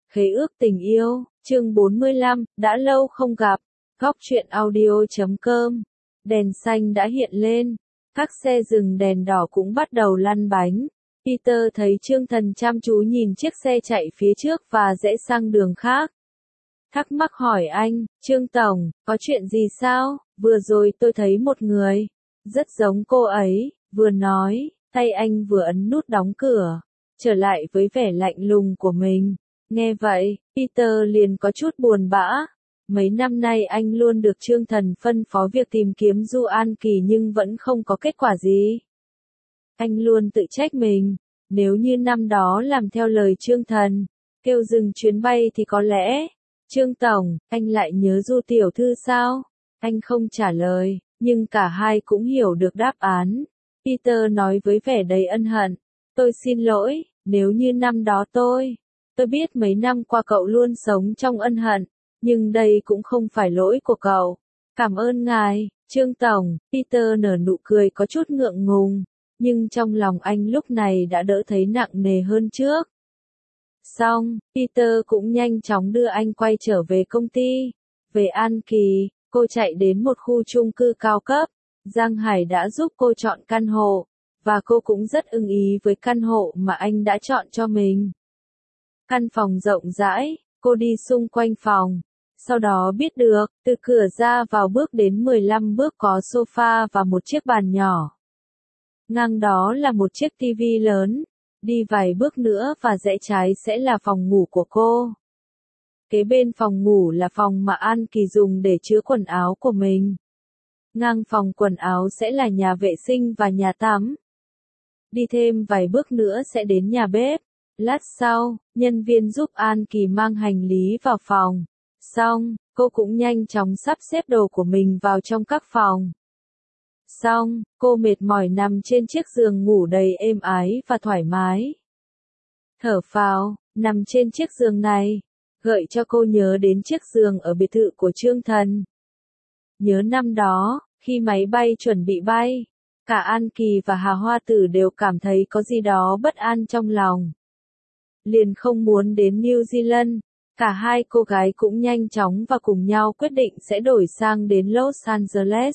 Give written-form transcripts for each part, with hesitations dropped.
Khế ước tình yêu, chương 45, đã lâu không gặp. Góc truyện audio.com. Đèn xanh đã hiện lên, các xe dừng đèn đỏ cũng bắt đầu lăn bánh. Peter thấy Trương Thần chăm chú nhìn chiếc xe chạy phía trước và rẽ sang đường khác. Thắc mắc hỏi anh, Trương Tổng, có chuyện gì sao? Vừa rồi tôi thấy một người, rất giống cô ấy, vừa nói, tay anh vừa ấn nút đóng cửa, trở lại với vẻ lạnh lùng của mình. Nghe vậy, Peter liền có chút buồn bã. Mấy năm nay anh luôn được Trương Thần phân phó việc tìm kiếm Du An Kỳ nhưng vẫn không có kết quả gì. Anh luôn tự trách mình, nếu như năm đó làm theo lời Trương Thần, kêu dừng chuyến bay thì có lẽ, Trương Tổng, anh lại nhớ Du tiểu thư sao? Anh không trả lời, nhưng cả hai cũng hiểu được đáp án. Peter nói với vẻ đầy ân hận, tôi xin lỗi, nếu như năm đó tôi biết mấy năm qua cậu luôn sống trong ân hận, nhưng đây cũng không phải lỗi của cậu. Cảm ơn ngài, Trương Tổng. Peter nở nụ cười có chút ngượng ngùng, nhưng trong lòng anh lúc này đã đỡ thấy nặng nề hơn trước. Xong, Peter cũng nhanh chóng đưa anh quay trở về công ty. Về An Kỳ, cô chạy đến một khu chung cư cao cấp. Giang Hải đã giúp cô chọn căn hộ, và cô cũng rất ưng ý với căn hộ mà anh đã chọn cho mình. Căn phòng rộng rãi, cô đi xung quanh phòng. Sau đó biết được, từ cửa ra vào bước đến 15 bước có sofa và một chiếc bàn nhỏ. Ngang đó là một chiếc tivi lớn. Đi vài bước nữa và rẽ trái sẽ là phòng ngủ của cô. Kế bên phòng ngủ là phòng mà An Kỳ dùng để chứa quần áo của mình. Ngang phòng quần áo sẽ là nhà vệ sinh và nhà tắm. Đi thêm vài bước nữa sẽ đến nhà bếp. Lát sau, nhân viên giúp An Kỳ mang hành lý vào phòng. Xong, cô cũng nhanh chóng sắp xếp đồ của mình vào trong các phòng. Xong, cô mệt mỏi nằm trên chiếc giường ngủ đầy êm ái và thoải mái. Thở phào, nằm trên chiếc giường này, gợi cho cô nhớ đến chiếc giường ở biệt thự của Trương Thần. Nhớ năm đó, khi máy bay chuẩn bị bay, cả An Kỳ và Hà Hoa Tử đều cảm thấy có gì đó bất an trong lòng. Liền không muốn đến New Zealand, cả hai cô gái cũng nhanh chóng và cùng nhau quyết định sẽ đổi sang đến Los Angeles.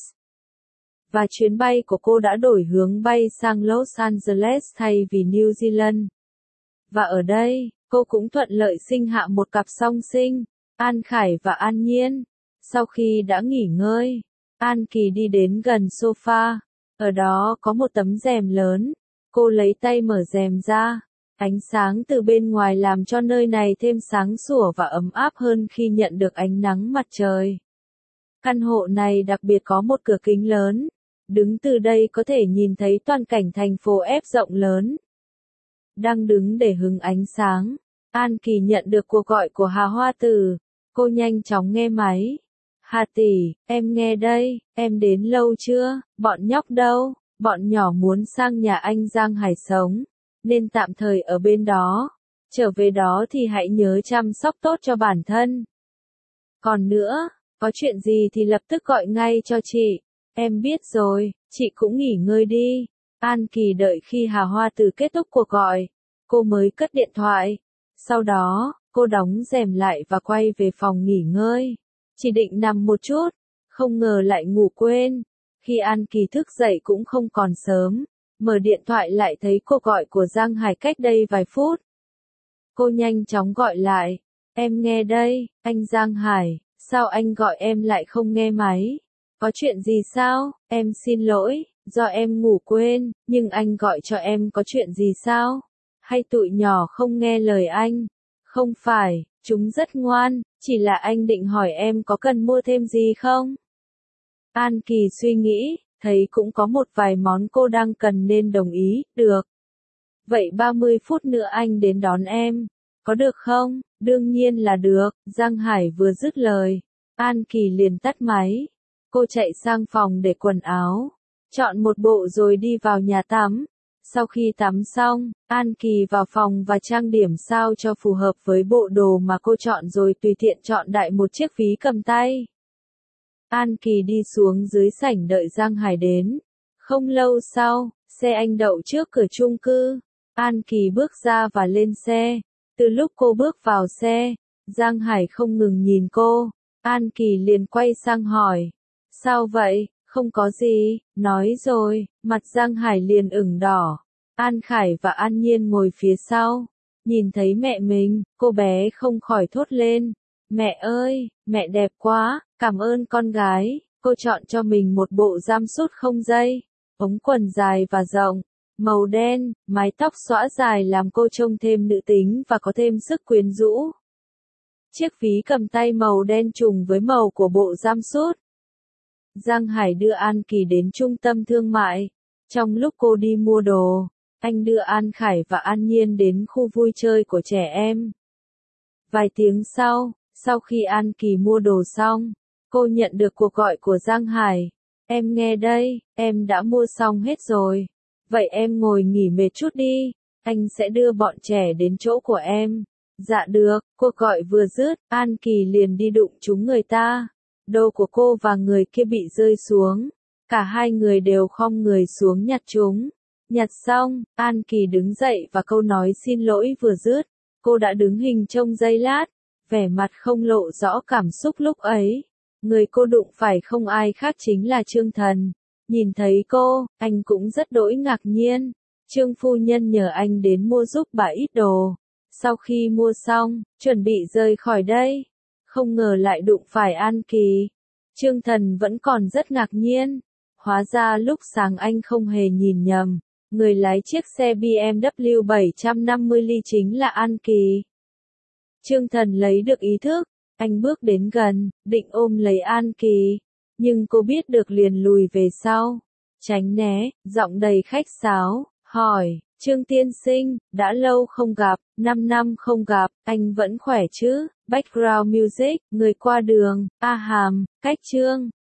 Và chuyến bay của cô đã đổi hướng bay sang Los Angeles thay vì New Zealand. Và ở đây, cô cũng thuận lợi sinh hạ một cặp song sinh, An Khải và An Nhiên. Sau khi đã nghỉ ngơi, An Kỳ đi đến gần sofa. Ở đó có một tấm rèm lớn. Cô lấy tay mở rèm ra. Ánh sáng từ bên ngoài làm cho nơi này thêm sáng sủa và ấm áp hơn khi nhận được ánh nắng mặt trời. Căn hộ này đặc biệt có một cửa kính lớn. Đứng từ đây có thể nhìn thấy toàn cảnh thành phố F rộng lớn. Đang đứng để hứng ánh sáng, An Kỳ nhận được cuộc gọi của Hà Hoa Tử. Cô nhanh chóng nghe máy. Hà tỷ, em nghe đây, em đến lâu chưa? Bọn nhóc đâu? Bọn nhỏ muốn sang nhà anh Giang Hải sống, nên tạm thời ở bên đó. Trở về đó thì hãy nhớ chăm sóc tốt cho bản thân. Còn nữa, có chuyện gì thì lập tức gọi ngay cho chị. Em biết rồi, chị cũng nghỉ ngơi đi. An Kỳ đợi khi Hà Hoa Tử kết thúc cuộc gọi, cô mới cất điện thoại. Sau đó, cô đóng rèm lại và quay về phòng nghỉ ngơi. Chỉ định nằm một chút, không ngờ lại ngủ quên. Khi An Kỳ thức dậy cũng không còn sớm, mở điện thoại lại thấy cuộc gọi của Giang Hải cách đây vài phút. Cô nhanh chóng gọi lại. Em nghe đây, anh Giang Hải, sao anh gọi em lại không nghe máy? Có chuyện gì sao? Em xin lỗi, do em ngủ quên, nhưng anh gọi cho em có chuyện gì sao? Hay tụi nhỏ không nghe lời anh? Không phải, chúng rất ngoan, chỉ là anh định hỏi em có cần mua thêm gì không? An Kỳ suy nghĩ, thấy cũng có một vài món cô đang cần nên đồng ý, được. Vậy 30 phút nữa anh đến đón em, có được không? Đương nhiên là được, Giang Hải vừa dứt lời. An Kỳ liền tắt máy. Cô chạy sang phòng để quần áo, chọn một bộ rồi đi vào nhà tắm. Sau khi tắm xong, An Kỳ vào phòng và trang điểm sao cho phù hợp với bộ đồ mà cô chọn rồi tùy tiện chọn đại một chiếc ví cầm tay. An Kỳ đi xuống dưới sảnh đợi Giang Hải đến. Không lâu sau, xe anh đậu trước cửa chung cư. An Kỳ bước ra và lên xe. Từ lúc cô bước vào xe, Giang Hải không ngừng nhìn cô, An Kỳ liền quay sang hỏi. Sao vậy? Không có gì, nói rồi, mặt Giang Hải liền ửng đỏ. An Khải và An Nhiên ngồi phía sau, nhìn thấy mẹ mình, cô bé không khỏi thốt lên. Mẹ ơi, mẹ đẹp quá, cảm ơn con gái, cô chọn cho mình một bộ jumpsuit không dây, ống quần dài và rộng, màu đen, mái tóc xõa dài làm cô trông thêm nữ tính và có thêm sức quyến rũ. Chiếc ví cầm tay màu đen trùng với màu của bộ jumpsuit. Giang Hải đưa An Kỳ đến trung tâm thương mại. Trong lúc cô đi mua đồ, anh đưa An Khải và An Nhiên đến khu vui chơi của trẻ em. Vài tiếng sau khi An Kỳ mua đồ xong, cô nhận được cuộc gọi của Giang Hải. Em nghe đây, em đã mua xong hết rồi. Vậy em ngồi nghỉ mệt chút đi, anh sẽ đưa bọn trẻ đến chỗ của em. Dạ được, cuộc gọi vừa dứt, An Kỳ liền đi đụng trúng người ta. Đồ của cô và người kia bị rơi xuống. Cả hai người đều khom người xuống nhặt chúng. Nhặt xong, An Kỳ đứng dậy và câu nói xin lỗi vừa dứt. Cô đã đứng hình trong giây lát, vẻ mặt không lộ rõ cảm xúc lúc ấy. Người cô đụng phải không ai khác chính là Trương Thần. Nhìn thấy cô, anh cũng rất đỗi ngạc nhiên. Trương phu nhân nhờ anh đến mua giúp bà ít đồ. Sau khi mua xong, chuẩn bị rời khỏi đây. Không ngờ lại đụng phải An Kỳ. Trương Thần vẫn còn rất ngạc nhiên. Hóa ra lúc sáng anh không hề nhìn nhầm. Người lái chiếc xe BMW 750 ly chính là An Kỳ. Trương Thần lấy được ý thức. Anh bước đến gần, định ôm lấy An Kỳ. Nhưng cô biết được liền lùi về sau. Tránh né, giọng đầy khách sáo, hỏi. Trương tiên sinh, đã lâu không gặp, 5 năm không gặp, anh vẫn khỏe chứ? Background music, người qua đường, A Hàm, cách Trương.